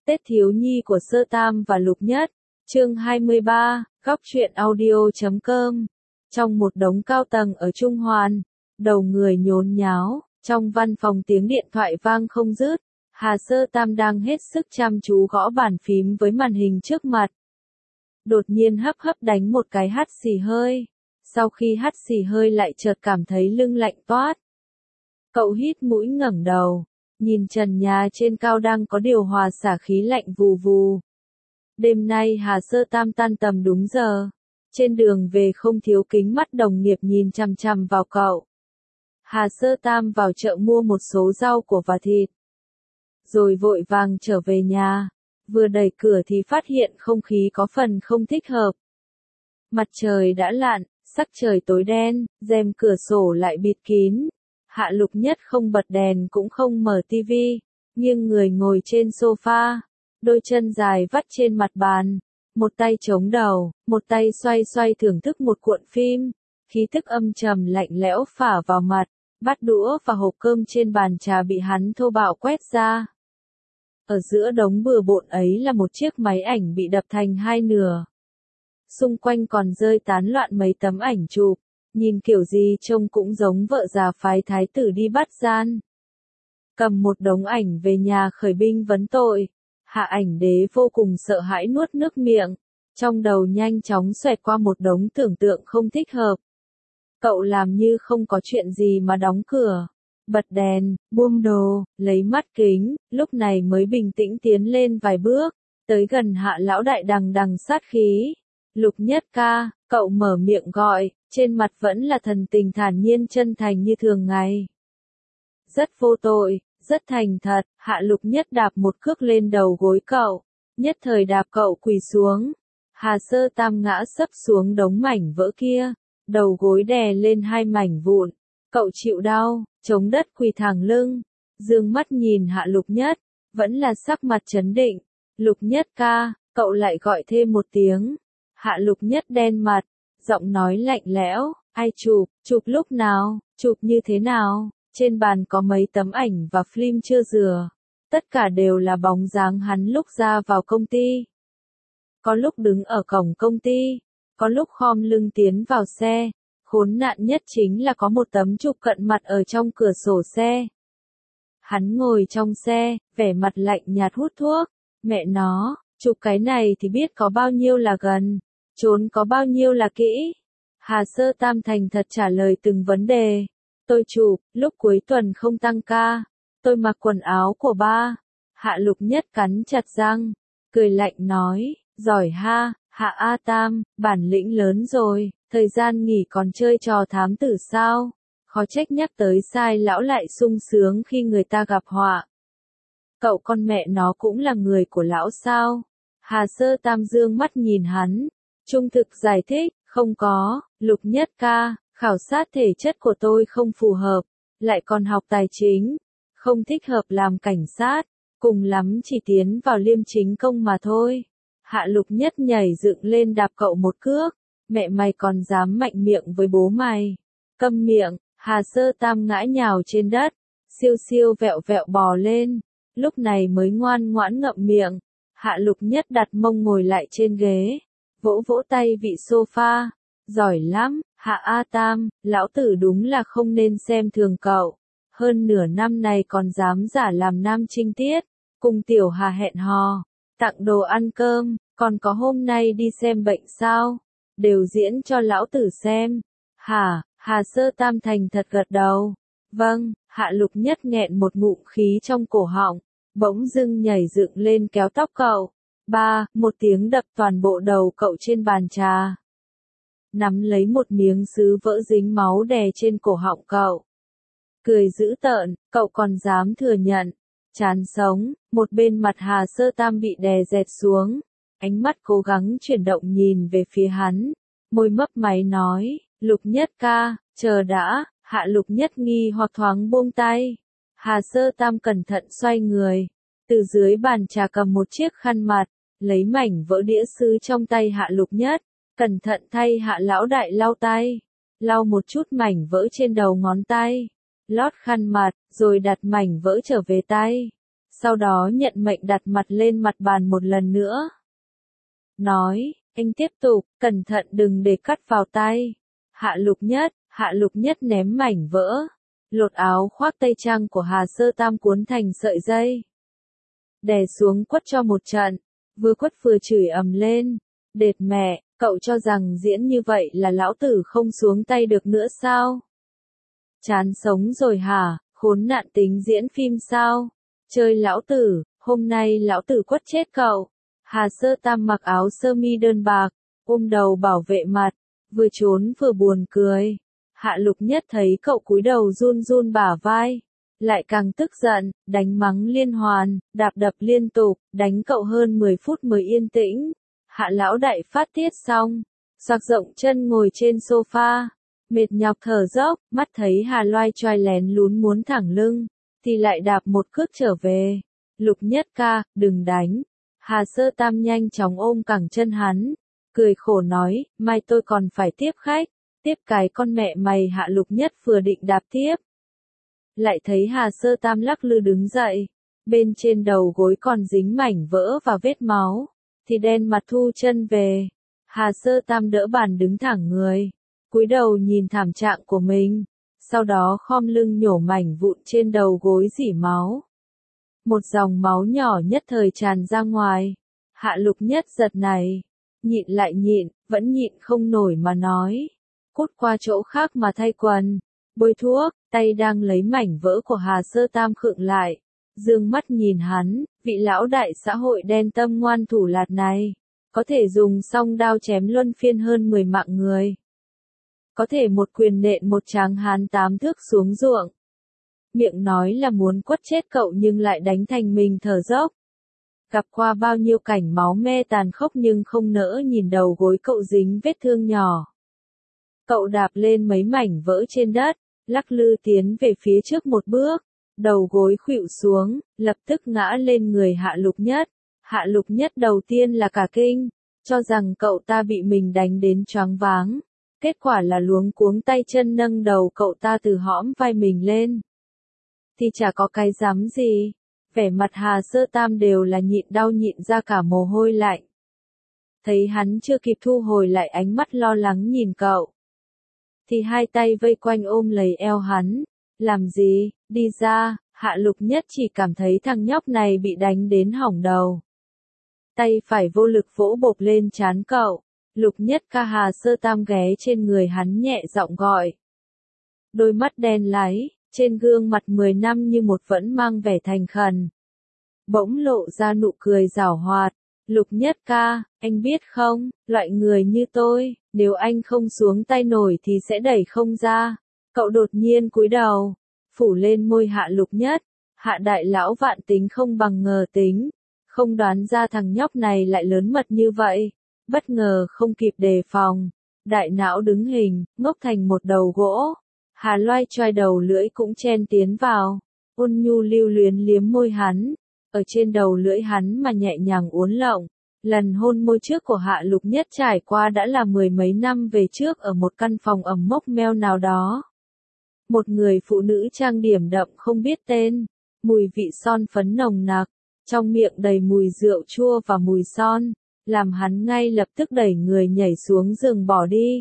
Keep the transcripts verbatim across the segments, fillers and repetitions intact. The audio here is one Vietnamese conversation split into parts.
Tết thiếu nhi của Sơ Tam và Lục Nhất, chương hai mươi ba, góc truyện audio chấm com. Trong một đống cao tầng ở Trung Hoàn, đầu người nhốn nháo, trong văn phòng tiếng điện thoại vang không dứt. Hà Sơ Tam đang hết sức chăm chú gõ bàn phím với màn hình trước mặt. Đột nhiên hấp hấp đánh một cái hắt xì hơi. Sau khi hắt xì hơi lại chợt cảm thấy lưng lạnh toát. Cậu hít mũi ngẩng đầu, nhìn trần nhà trên cao đang có điều hòa xả khí lạnh vù vù. Đêm nay Hà Sơ Tam tan tầm đúng giờ. Trên đường về không thiếu kính mắt đồng nghiệp nhìn chằm chằm vào cậu. Hà Sơ Tam vào chợ mua một số rau củ và thịt. Rồi vội vàng trở về nhà. Vừa đẩy cửa thì phát hiện không khí có phần không thích hợp. Mặt trời đã lặn, sắc trời tối đen, rèm cửa sổ lại bịt kín. Hạ Lục Nhất không bật đèn cũng không mở tivi, nghiêng người ngồi trên sofa, đôi chân dài vắt trên mặt bàn, một tay chống đầu, một tay xoay xoay thưởng thức một cuộn phim, khí tức âm trầm lạnh lẽo phả vào mặt, bát đũa và hộp cơm trên bàn trà bị hắn thô bạo quét ra. Ở giữa đống bừa bộn ấy là một chiếc máy ảnh bị đập thành hai nửa. Xung quanh còn rơi tán loạn mấy tấm ảnh chụp, nhìn kiểu gì trông cũng giống vợ già phái thái tử đi bắt gian. Cầm một đống ảnh về nhà khởi binh vấn tội, Hạ Ảnh Đế vô cùng sợ hãi nuốt nước miệng, trong đầu nhanh chóng xoẹt qua một đống tưởng tượng không thích hợp. Cậu làm như không có chuyện gì mà đóng cửa, bật đèn, buông đồ, lấy mắt kính, lúc này mới bình tĩnh tiến lên vài bước, tới gần Hạ lão đại đằng đằng sát khí. Lục Nhất ca, cậu mở miệng gọi, trên mặt vẫn là thần tình thản nhiên chân thành như thường ngày. Rất vô tội, rất thành thật, Hạ Lục Nhất đạp một cước lên đầu gối cậu, nhất thời đạp cậu quỳ xuống. Hà Sơ Tam ngã sấp xuống đống mảnh vỡ kia, đầu gối đè lên hai mảnh vụn, cậu chịu đau, chống đất quỳ thẳng lưng, dương mắt nhìn Hạ Lục Nhất, vẫn là sắc mặt trấn định. Lục Nhất ca, cậu lại gọi thêm một tiếng. Hạ Lục Nhất đen mặt, giọng nói lạnh lẽo, ai chụp, chụp lúc nào, chụp như thế nào, trên bàn có mấy tấm ảnh và phim chưa rửa, tất cả đều là bóng dáng hắn lúc ra vào công ty. Có lúc đứng ở cổng công ty, có lúc khom lưng tiến vào xe, khốn nạn nhất chính là có một tấm chụp cận mặt ở trong cửa sổ xe. Hắn ngồi trong xe, vẻ mặt lạnh nhạt hút thuốc, mẹ nó, chụp cái này thì biết có bao nhiêu là gần, trốn có bao nhiêu là kỹ. Hà Sơ Tam thành thật trả lời từng vấn đề. Tôi chụp, lúc cuối tuần không tăng ca, tôi mặc quần áo của ba. Hạ Lục Nhất cắn chặt răng, cười lạnh nói, giỏi ha, Hạ A Tam, bản lĩnh lớn rồi, thời gian nghỉ còn chơi trò thám tử sao? Khó trách nhắc tới sai lão lại sung sướng khi người ta gặp họa. Cậu con mẹ nó cũng là người của lão sao? Hà Sơ Tam dương mắt nhìn hắn, trung thực giải thích, không có, Lục Nhất ca, khảo sát thể chất của tôi không phù hợp, lại còn học tài chính, không thích hợp làm cảnh sát, cùng lắm chỉ tiến vào liêm chính công mà thôi. Hạ Lục Nhất nhảy dựng lên đạp cậu một cước, mẹ mày còn dám mạnh miệng với bố mày. Câm miệng, Hà Sơ Tam ngã nhào trên đất, siêu siêu vẹo vẹo bò lên, lúc này mới ngoan ngoãn ngậm miệng. Hạ Lục Nhất đặt mông ngồi lại trên ghế, vỗ vỗ tay vị sofa, giỏi lắm, Hạ A Tam, lão tử đúng là không nên xem thường cậu, hơn nửa năm này còn dám giả làm nam trinh tiết, cùng Tiểu Hà hẹn hò, tặng đồ ăn cơm, còn có hôm nay đi xem bệnh sao, đều diễn cho lão tử xem. Hả, Hà Sơ Tam thành thật gật đầu, vâng. Hạ Lục Nhất nghẹn một ngụm khí trong cổ họng, bỗng dưng nhảy dựng lên kéo tóc cậu. Ba, một tiếng đập toàn bộ đầu cậu trên bàn trà. Nắm lấy một miếng sứ vỡ dính máu đè trên cổ họng cậu. Cười dữ tợn, cậu còn dám thừa nhận. Chán sống, một bên mặt Hà Sơ Tam bị đè dẹt xuống. Ánh mắt cố gắng chuyển động nhìn về phía hắn. Môi mấp máy nói, Lục Nhất ca, chờ đã. Hạ Lục Nhất nghi hoặc thoáng buông tay. Hà Sơ Tam cẩn thận xoay người. Từ dưới bàn trà cầm một chiếc khăn mặt, lấy mảnh vỡ đĩa sứ trong tay Hạ Lục Nhất, cẩn thận thay Hạ lão đại lau tay, lau một chút mảnh vỡ trên đầu ngón tay, lót khăn mặt, rồi đặt mảnh vỡ trở về tay. sau đó nhận mệnh đặt mặt lên mặt bàn một lần nữa. Nói, anh tiếp tục, cẩn thận đừng để cắt vào tay. Hạ Lục Nhất, Hạ Lục Nhất ném mảnh vỡ, lột áo khoác tây trang của Hà Sơ Tam cuốn thành sợi dây. Đè xuống quất cho một trận, vừa quất vừa chửi ầm lên, đệt mẹ, cậu cho rằng diễn như vậy là lão tử không xuống tay được nữa sao? Chán sống rồi hả, khốn nạn tính diễn phim sao? Chơi lão tử, hôm nay lão tử quất chết cậu. Hà Sơ Tam mặc áo sơ mi đơn bạc, ôm đầu bảo vệ mặt, vừa trốn vừa buồn cười. Hạ Lục Nhất thấy cậu cúi đầu run run bả vai, lại càng tức giận, đánh mắng liên hoàn, đạp đập liên tục, đánh cậu hơn mười phút mới yên tĩnh. Hạ lão đại phát tiết xong, xoạc rộng chân ngồi trên sofa, mệt nhọc thở dốc, mắt thấy Hà loai choai lén lún muốn thẳng lưng, thì lại đạp một cước trở về. Lục Nhất ca, đừng đánh. Hà Sơ Tam nhanh chóng ôm cẳng chân hắn, cười khổ nói, mai tôi còn phải tiếp khách, tiếp cái con mẹ mày. Hạ Lục Nhất vừa định đạp tiếp, lại thấy Hà Sơ Tam lắc lư đứng dậy, bên trên đầu gối còn dính mảnh vỡ và vết máu, thì đen mặt thu chân về. Hà Sơ Tam đỡ bàn đứng thẳng người, cúi đầu nhìn thảm trạng của mình, sau đó khom lưng nhổ mảnh vụn trên đầu gối rỉ máu. Một dòng máu nhỏ nhất thời tràn ra ngoài. Hạ Lục Nhất giật này, nhịn lại nhịn, vẫn nhịn không nổi mà nói, cút qua chỗ khác mà thay quần, bôi thuốc. Tay đang lấy mảnh vỡ của Hà Sơ Tam khựng lại, dương mắt nhìn hắn, vị lão đại xã hội đen tâm ngoan thủ lạt này, có thể dùng song đao chém luân phiên hơn mười mạng người, có thể một quyền nện một tráng hán tám thước xuống ruộng. Miệng nói là muốn quất chết cậu nhưng lại đánh thành mình thở dốc. Gặp qua bao nhiêu cảnh máu me tàn khốc nhưng không nỡ nhìn đầu gối cậu dính vết thương nhỏ. Cậu đạp lên mấy mảnh vỡ trên đất, lắc lư tiến về phía trước một bước, đầu gối khuỵu xuống, lập tức ngã lên người Hạ Lục Nhất. Hạ Lục Nhất đầu tiên là cả kinh, cho rằng cậu ta bị mình đánh đến choáng váng, kết quả là luống cuống tay chân nâng đầu cậu ta từ hõm vai mình lên. Thì chả có cái dám gì, vẻ mặt Hà Sơ Tam đều là nhịn đau nhịn ra cả mồ hôi lạnh. Thấy hắn chưa kịp thu hồi lại ánh mắt lo lắng nhìn cậu, thì hai tay vây quanh ôm lấy eo hắn. Làm gì, đi ra. Hạ Lục Nhất chỉ cảm thấy thằng nhóc này bị đánh đến hỏng đầu. Tay phải vô lực vỗ bộp lên trán cậu. Lục Nhất ca. Hà Sơ Tam ghé trên người hắn nhẹ giọng gọi. Đôi mắt đen láy, trên gương mặt mười năm như một vẫn mang vẻ thành khẩn. Bỗng lộ ra nụ cười giảo hoạt. Lục Nhất ca, anh biết không, loại người như tôi, nếu anh không xuống tay nổi thì sẽ đẩy không ra. Cậu đột nhiên cúi đầu, phủ lên môi Hạ Lục Nhất. Hạ đại lão vạn tính không bằng ngờ tính, không đoán ra thằng nhóc này lại lớn mật như vậy. Bất ngờ không kịp đề phòng, đại não đứng hình, ngốc thành một đầu gỗ. Hà loai choai đầu lưỡi cũng chen tiến vào, ôn nhu lưu luyến liếm môi hắn. Ở trên đầu lưỡi hắn mà nhẹ nhàng uốn lộng. Lần hôn môi trước của Hạ Lục Nhất trải qua đã là mười mấy năm về trước ở một căn phòng ẩm mốc meo nào đó. Một người phụ nữ trang điểm đậm không biết tên, mùi vị son phấn nồng nặc, trong miệng đầy mùi rượu chua và mùi son, làm hắn ngay lập tức đẩy người nhảy xuống giường bỏ đi.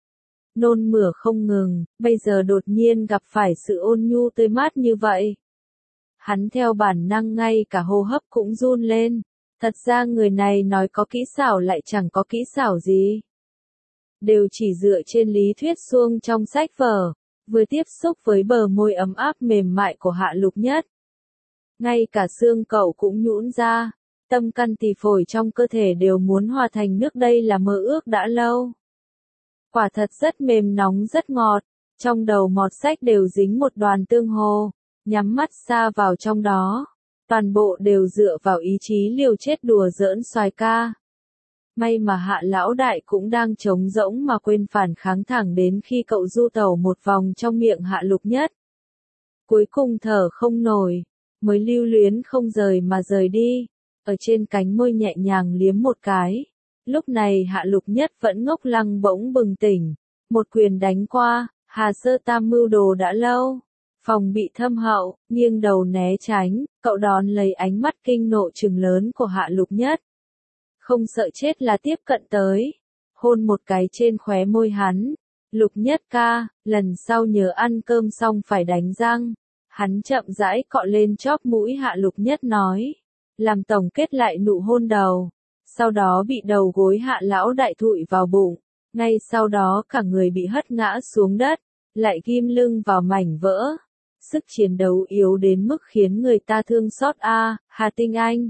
Nôn mửa không ngừng, bây giờ đột nhiên gặp phải sự ôn nhu tươi mát như vậy. Hắn theo bản năng ngay cả hô hấp cũng run lên. Thật ra người này nói có kỹ xảo lại chẳng có kỹ xảo gì. Đều chỉ dựa trên lý thuyết suông trong sách vở, vừa tiếp xúc với bờ môi ấm áp mềm mại của Hạ Lục Nhất. Ngay cả xương cậu cũng nhũn ra, tâm căn tỳ phổi trong cơ thể đều muốn hòa thành nước, đây là mơ ước đã lâu. Quả thật rất mềm nóng rất ngọt, trong đầu mọt sách đều dính một đoàn tương hồ, nhắm mắt xa vào trong đó. Toàn bộ đều dựa vào ý chí liều chết đùa giỡn xoài ca. May mà Hạ lão đại cũng đang trống rỗng mà quên phản kháng thẳng đến khi cậu du tẩu một vòng trong miệng Hạ Lục Nhất. Cuối cùng thở không nổi, mới lưu luyến không rời mà rời đi, ở trên cánh môi nhẹ nhàng liếm một cái. Lúc này Hạ Lục Nhất vẫn ngốc lăng bỗng bừng tỉnh, một quyền đánh qua. Hà Sơ Tam mưu đồ đã lâu, Phòng bị thâm hậu, nghiêng đầu né tránh, cậu đón lấy ánh mắt kinh nộ trừng lớn của Hạ Lục Nhất. Không sợ chết là tiếp cận tới, hôn một cái trên khóe môi hắn. Lục Nhất ca, lần sau nhớ ăn cơm xong phải đánh răng. Hắn chậm rãi cọ lên chóp mũi Hạ Lục Nhất nói. Làm tổng kết lại nụ hôn đầu. Sau đó bị đầu gối Hạ lão đại thụi vào bụng. Ngay sau đó cả người bị hất ngã xuống đất. Lại ghim lưng vào mảnh vỡ. Sức chiến đấu yếu đến mức khiến người ta thương xót a. À, Hà Tinh Anh.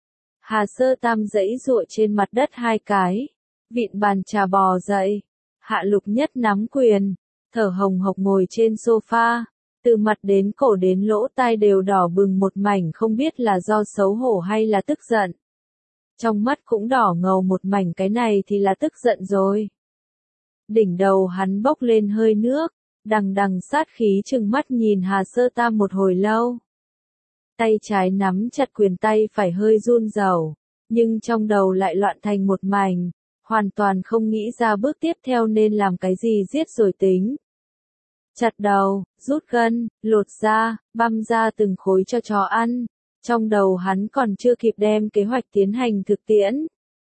Hà Sơ Tam giãy giụa trên mặt đất hai cái. Vịn bàn trà bò dậy. Hạ Lục Nhất nắm quyền. Thở hồng hộc ngồi trên sofa. Từ mặt đến cổ đến lỗ tai đều đỏ bừng một mảnh, không biết là do xấu hổ hay là tức giận. Trong mắt cũng đỏ ngầu một mảnh, cái này thì là tức giận rồi. Đỉnh đầu hắn bốc lên hơi nước. Đằng đằng sát khí trừng mắt nhìn Hà Sơ Tam một hồi lâu. Tay trái nắm chặt quyền, tay phải hơi run rẩy, nhưng trong đầu lại loạn thành một mảnh, hoàn toàn không nghĩ ra bước tiếp theo nên làm cái gì, giết rồi tính. Chặt đầu, rút gân, lột da, băm ra từng khối cho chó ăn. Trong đầu hắn còn chưa kịp đem kế hoạch tiến hành thực tiễn,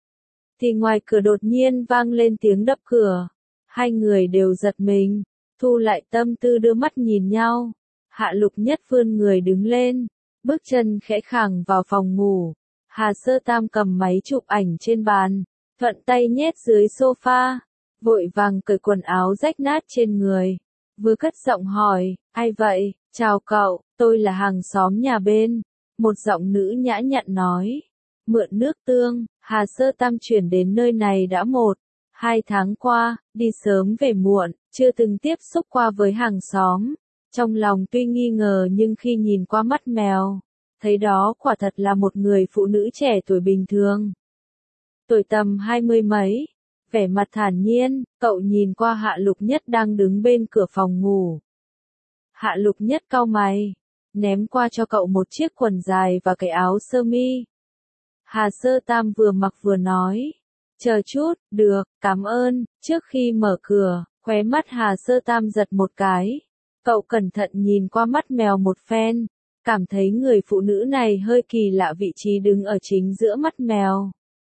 thì ngoài cửa đột nhiên vang lên tiếng đập cửa. Hai người đều giật mình, thu lại tâm tư đưa mắt nhìn nhau. Hạ Lục Nhất vươn người đứng lên, bước chân khẽ khàng vào phòng ngủ. Hà Sơ Tam cầm máy chụp ảnh trên bàn, thuận tay nhét dưới sofa, vội vàng cởi quần áo rách nát trên người. Vừa cất giọng hỏi, ai vậy? Chào cậu, tôi là hàng xóm nhà bên. Một giọng nữ nhã nhặn nói. Mượn nước tương. Hà Sơ Tam chuyển đến nơi này đã một, hai tháng qua, đi sớm về muộn, chưa từng tiếp xúc qua với hàng xóm. Trong lòng tuy nghi ngờ nhưng khi nhìn qua mắt mèo, thấy đó quả thật là một người phụ nữ trẻ tuổi bình thường. Tuổi tầm hai mươi mấy, vẻ mặt thản nhiên, cậu nhìn qua Hạ Lục Nhất đang đứng bên cửa phòng ngủ. Hạ Lục Nhất cau mày, ném qua cho cậu một chiếc quần dài và cái áo sơ mi. Hà Sơ Tam vừa mặc vừa nói, chờ chút, được, cảm ơn. Trước khi mở cửa, khóe mắt Hà Sơ Tam giật một cái. Cậu cẩn thận nhìn qua mắt mèo một phen, cảm thấy người phụ nữ này hơi kỳ lạ, vị trí đứng ở chính giữa mắt mèo,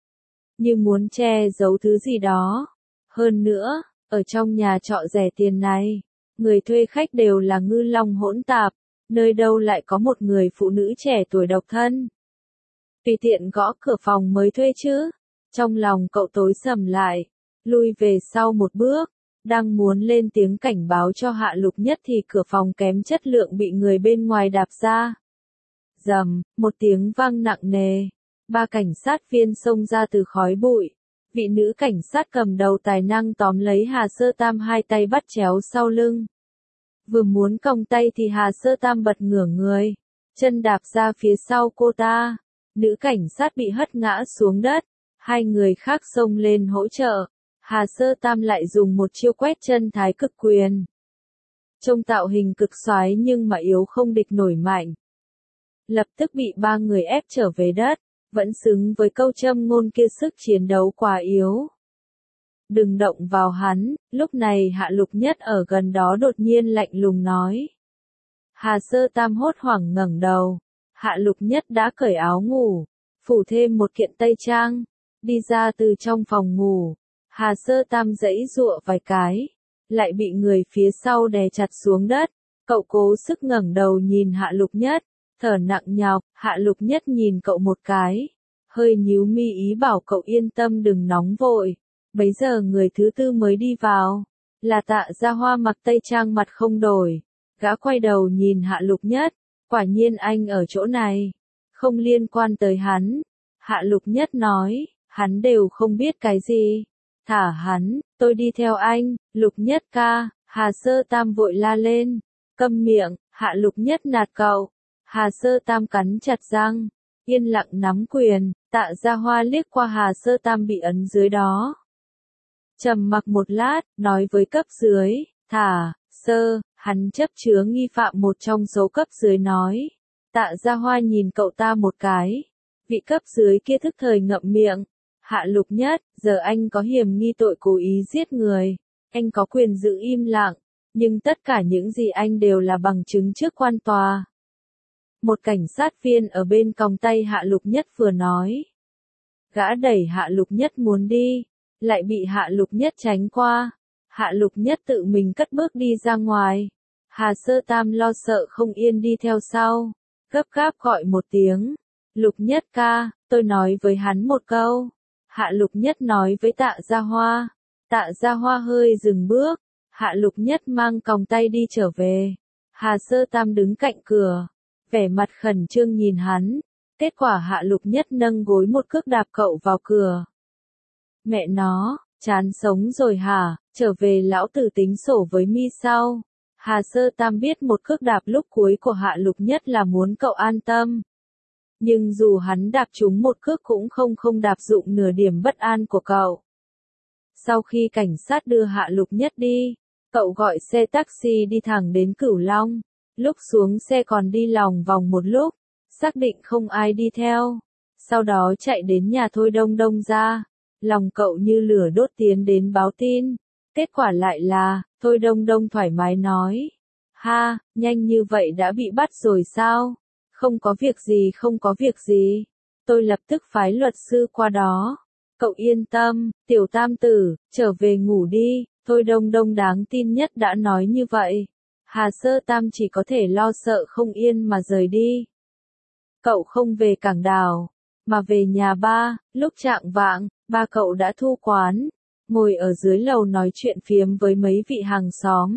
như muốn che giấu thứ gì đó. Hơn nữa, ở trong nhà trọ rẻ tiền này, người thuê khách đều là ngư long hỗn tạp, nơi đâu lại có một người phụ nữ trẻ tuổi độc thân. Tùy tiện gõ cửa phòng mới thuê chứ. Trong lòng cậu tối sầm lại, lui về sau một bước, đang muốn lên tiếng cảnh báo cho Hạ Lục Nhất thì cửa phòng kém chất lượng bị người bên ngoài đạp ra. Rầm, một tiếng vang nặng nề. Ba cảnh sát viên xông ra từ khói bụi. Vị nữ cảnh sát cầm đầu tài năng tóm lấy Hà Sơ Tam, hai tay bắt chéo sau lưng. Vừa muốn còng tay thì Hà Sơ Tam bật ngửa người, chân đạp ra phía sau cô ta. Nữ cảnh sát bị hất ngã xuống đất. Hai người khác xông lên hỗ trợ. Hà Sơ Tam lại dùng một chiêu quét chân thái cực quyền. Trông tạo hình cực xoái nhưng mà yếu không địch nổi mạnh. Lập tức bị ba người ép trở về đất. Vẫn xứng với câu châm ngôn kia, sức chiến đấu quá yếu. Đừng động vào hắn. Lúc này Hạ Lục Nhất ở gần đó đột nhiên lạnh lùng nói. Hà Sơ Tam hốt hoảng ngẩng đầu. Hạ Lục Nhất đã cởi áo ngủ, phủ thêm một kiện tây trang, đi ra từ trong phòng ngủ. Hà Sơ Tam giãy giụa vài cái, lại bị người phía sau đè chặt xuống đất. Cậu cố sức ngẩng đầu nhìn Hạ Lục Nhất, thở nặng nhọc. Hạ Lục Nhất nhìn cậu một cái, hơi nhíu mi ý bảo cậu yên tâm đừng nóng vội. Bấy giờ người thứ tư mới đi vào, là Tạ Gia Hoa mặc tây trang mặt không đổi. Gã quay đầu nhìn Hạ Lục Nhất, quả nhiên anh ở chỗ này, không liên quan tới hắn. Hạ Lục Nhất nói, hắn đều không biết cái gì. Thả hắn, tôi đi theo anh. Lục Nhất ca. Hà Sơ Tam vội la lên. Câm miệng. Hạ Lục Nhất nạt cậu. Hà Sơ Tam cắn chặt răng, yên lặng nắm quyền. Tạ Gia Hoa liếc qua Hà Sơ Tam bị ấn dưới đó, trầm mặc một lát, nói với cấp dưới, thả, Sơ. Hắn chấp chứa nghi phạm một trong số cấp dưới nói. Tạ Gia Hoa nhìn cậu ta một cái. Vị cấp dưới kia thức thời ngậm miệng. Hạ Lục Nhất, giờ anh có hiểm nghi tội cố ý giết người. Anh có quyền giữ im lặng. Nhưng tất cả những gì anh đều là bằng chứng trước quan tòa. Một cảnh sát viên ở bên còng tay Hạ Lục Nhất vừa nói. Gã đẩy Hạ Lục Nhất muốn đi, lại bị Hạ Lục Nhất tránh qua. Hạ Lục Nhất tự mình cất bước đi ra ngoài. Hà Sơ Tam lo sợ không yên đi theo sau, gấp gáp gọi một tiếng. Lục Nhất ca, tôi nói với hắn một câu. Hạ Lục Nhất nói với Tạ Gia Hoa. Tạ Gia Hoa hơi dừng bước. Hạ Lục Nhất mang còng tay đi trở về. Hà Sơ Tam đứng cạnh cửa, vẻ mặt khẩn trương nhìn hắn. Kết quả Hạ Lục Nhất nâng gối một cước đạp cậu vào cửa. Mẹ nó, chán sống rồi hả, trở về lão tử tính sổ với mi sau. Hà Sơ Tam biết một cước đạp lúc cuối của Hạ Lục Nhất là muốn cậu an tâm. Nhưng dù hắn đạp trúng một cước cũng không không đạp dụng nửa điểm bất an của cậu. Sau khi cảnh sát đưa Hạ Lục Nhất đi, cậu gọi xe taxi đi thẳng đến Cửu Long. Lúc xuống xe còn đi lòng vòng một lúc, xác định không ai đi theo. Sau đó chạy đến nhà Thôi Đông Đông ra. Lòng cậu như lửa đốt tiến đến báo tin. Kết quả lại là, Thôi Đông Đông thoải mái nói. Ha, nhanh như vậy đã bị bắt rồi sao? Không có việc gì không có việc gì. Tôi lập tức phái luật sư qua đó. Cậu yên tâm, tiểu tam tử, trở về ngủ đi. Thôi Đông Đông đáng tin nhất đã nói như vậy. Hà Sơ Tam chỉ có thể lo sợ không yên mà rời đi. Cậu không về cảng đảo, mà về nhà ba. Lúc chạng vạng, ba cậu đã thu quán, ngồi ở dưới lầu nói chuyện phiếm với mấy vị hàng xóm.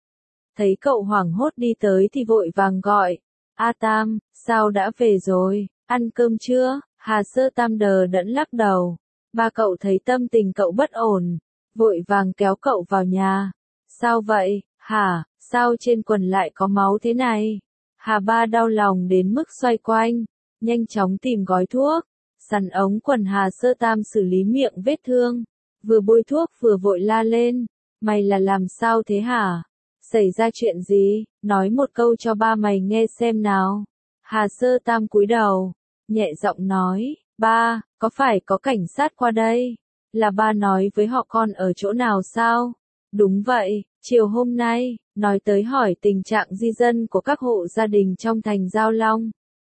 Thấy cậu hoảng hốt đi tới thì vội vàng gọi. A Tam, sao đã về rồi, ăn cơm chưa? Hà Sơ Tam đờ đẫn lắc đầu. Ba cậu thấy tâm tình cậu bất ổn, vội vàng kéo cậu vào nhà. Sao vậy, hả, sao trên quần lại có máu thế này? Hà Ba đau lòng đến mức xoay quanh, nhanh chóng tìm gói thuốc, sắn ống quần Hà Sơ Tam xử lý miệng vết thương, vừa bôi thuốc vừa vội la lên. Mày là làm sao thế hả? Xảy ra chuyện gì? Nói một câu cho ba mày nghe xem nào. Hà Sơ Tam cúi đầu, nhẹ giọng nói, ba, có phải có cảnh sát qua đây? Là ba nói với họ con ở chỗ nào sao? Đúng vậy, chiều hôm nay, nói tới hỏi tình trạng di dân của các hộ gia đình trong thành Giao Long.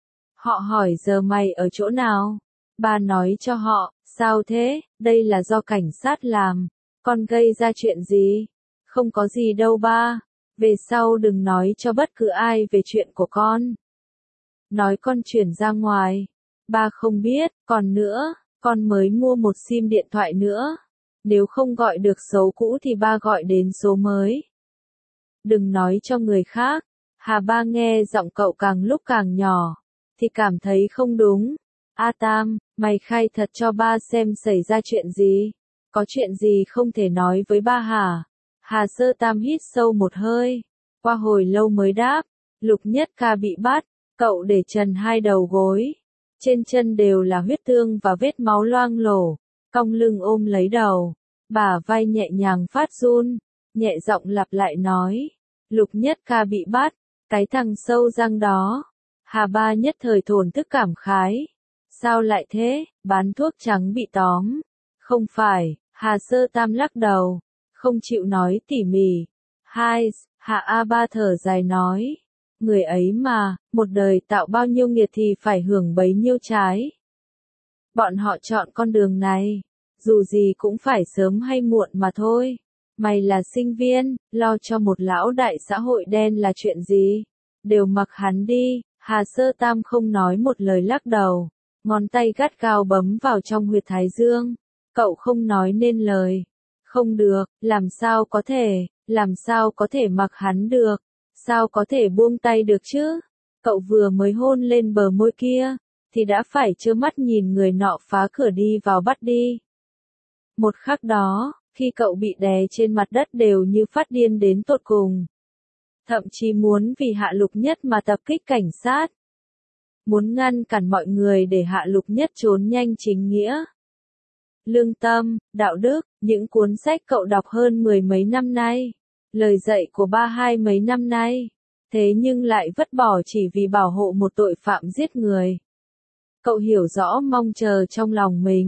Họ hỏi giờ mày ở chỗ nào? Ba nói cho họ, sao thế, đây là do cảnh sát làm. Con gây ra chuyện gì? Không có gì đâu ba, về sau đừng nói cho bất cứ ai về chuyện của con. Nói con chuyển ra ngoài. Ba không biết, còn nữa, con mới mua một sim điện thoại nữa. Nếu không gọi được số cũ thì ba gọi đến số mới. Đừng nói cho người khác. Hà Ba nghe giọng cậu càng lúc càng nhỏ, thì cảm thấy không đúng. A Tam, mày khai thật cho ba xem xảy ra chuyện gì. Có chuyện gì không thể nói với ba hả? Hà Sơ Tam hít sâu một hơi, qua hồi lâu mới đáp. Lục Nhất ca bị bắt, cậu để trần hai đầu gối. Trên chân đều là huyết thương và vết máu loang lổ, cong lưng ôm lấy đầu, bả vai nhẹ nhàng phát run, nhẹ giọng lặp lại nói. Lục Nhất ca bị bắt, cái thằng sâu răng đó. Hà Ba nhất thời thổn thức cảm khái. Sao lại thế, bán thuốc trắng bị tóm? Không phải, Hà Sơ Tam lắc đầu, không chịu nói tỉ mỉ. Hai, Hạ A Ba thở dài nói. Người ấy mà, một đời tạo bao nhiêu nghiệt thì phải hưởng bấy nhiêu trái. Bọn họ chọn con đường này, dù gì cũng phải sớm hay muộn mà thôi. Mày là sinh viên, lo cho một lão đại xã hội đen là chuyện gì? Đều mặc hắn đi. Hà Sơ Tam không nói một lời lắc đầu, ngón tay gắt gao bấm vào trong huyệt thái dương. Cậu không nói nên lời. Không được, làm sao có thể, làm sao có thể mặc hắn được, sao có thể buông tay được chứ? Cậu vừa mới hôn lên bờ môi kia, thì đã phải trơ mắt nhìn người nọ phá cửa đi vào bắt đi. Một khắc đó, khi cậu bị đè trên mặt đất đều như phát điên đến tột cùng. Thậm chí muốn vì Hạ Lục Nhất mà tập kích cảnh sát. Muốn ngăn cản mọi người để Hạ Lục Nhất trốn nhanh chính nghĩa. Lương tâm, đạo đức, những cuốn sách cậu đọc hơn mười mấy năm nay. Lời dạy của ba hai mấy năm nay. Thế nhưng lại vứt bỏ chỉ vì bảo hộ một tội phạm giết người. Cậu hiểu rõ mong chờ trong lòng mình.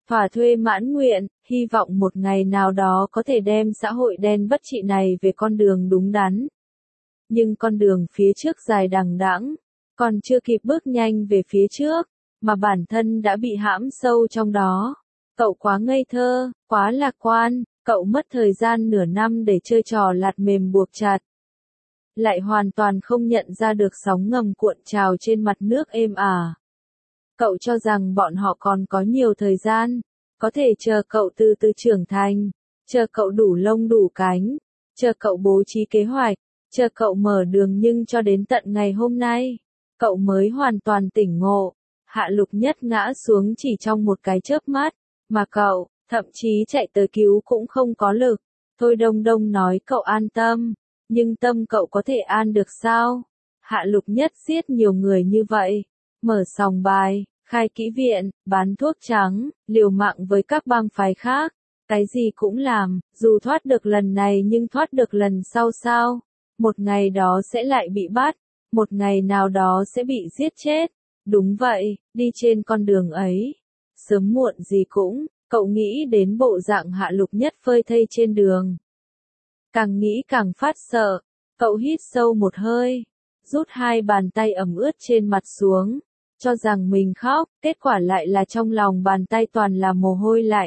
thỏa thuê mãn nguyện, hy vọng một ngày nào đó có thể đem xã hội đen bất trị này về con đường đúng đắn. Nhưng con đường phía trước dài đằng đẵng, còn chưa kịp bước nhanh về phía trước, mà bản thân đã bị hãm sâu trong đó. Cậu quá ngây thơ, quá lạc quan, cậu mất thời gian nửa năm để chơi trò lạt mềm buộc chặt. Lại hoàn toàn không nhận ra được sóng ngầm cuộn trào trên mặt nước êm ả. Cậu cho rằng bọn họ còn có nhiều thời gian, có thể chờ cậu từ từ trưởng thành, chờ cậu đủ lông đủ cánh, chờ cậu bố trí kế hoạch, chờ cậu mở đường, nhưng cho đến tận ngày hôm nay, cậu mới hoàn toàn tỉnh ngộ. Hạ Lục Nhất ngã xuống chỉ trong một cái chớp mắt, mà cậu, thậm chí chạy tới cứu cũng không có lực. Thôi Đông Đông nói cậu an tâm, nhưng tâm cậu có thể an được sao? Hạ Lục Nhất giết nhiều người như vậy, mở sòng bài, khai kỹ viện, bán thuốc trắng, liều mạng với các bang phái khác, cái gì cũng làm, dù thoát được lần này nhưng thoát được lần sau sao? Một ngày đó sẽ lại bị bắt, một ngày nào đó sẽ bị giết chết. Đúng vậy, đi trên con đường ấy, sớm muộn gì cũng, cậu nghĩ đến bộ dạng Hạ Lục Nhất phơi thây trên đường. Càng nghĩ càng phát sợ, cậu hít sâu một hơi, rút hai bàn tay ẩm ướt trên mặt xuống, cho rằng mình khóc, kết quả lại là trong lòng bàn tay toàn là mồ hôi lạnh.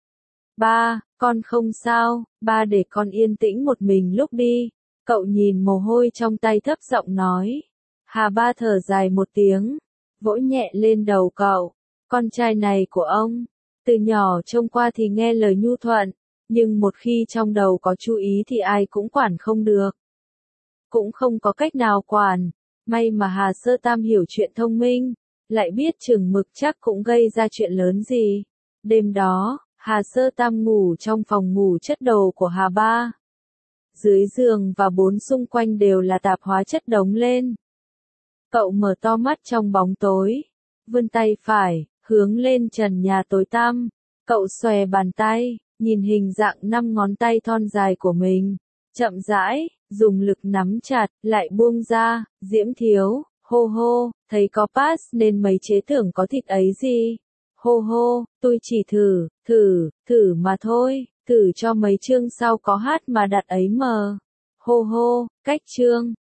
Ba, con không sao, ba để con yên tĩnh một mình lúc đi. Cậu nhìn mồ hôi trong tay thấp giọng nói. Hà Ba thở dài một tiếng, vỗ nhẹ lên đầu cậu. Con trai này của ông, từ nhỏ trông qua thì nghe lời nhu thuận, nhưng một khi trong đầu có chú ý thì ai cũng quản không được. Cũng không có cách nào quản, may mà Hà Sơ Tam hiểu chuyện thông minh, lại biết chừng mực chắc cũng gây ra chuyện lớn gì. Đêm đó, Hà Sơ Tam ngủ trong phòng ngủ chất đồ của Hà Ba. Dưới giường và bốn xung quanh đều là tạp hóa chất đống lên. Cậu mở to mắt trong bóng tối, vươn tay phải, hướng lên trần nhà tối tăm. Cậu xòe bàn tay, nhìn hình dạng năm ngón tay thon dài của mình, chậm rãi, dùng lực nắm chặt, lại buông ra. Diễm Thiếu, hô hô, thấy có pass nên mấy chế tưởng có thịt ấy gì. Hô hô, tôi chỉ thử, thử, thử mà thôi, thử cho mấy chương sau có hát mà đặt ấy mờ. Hô hô, cách chương.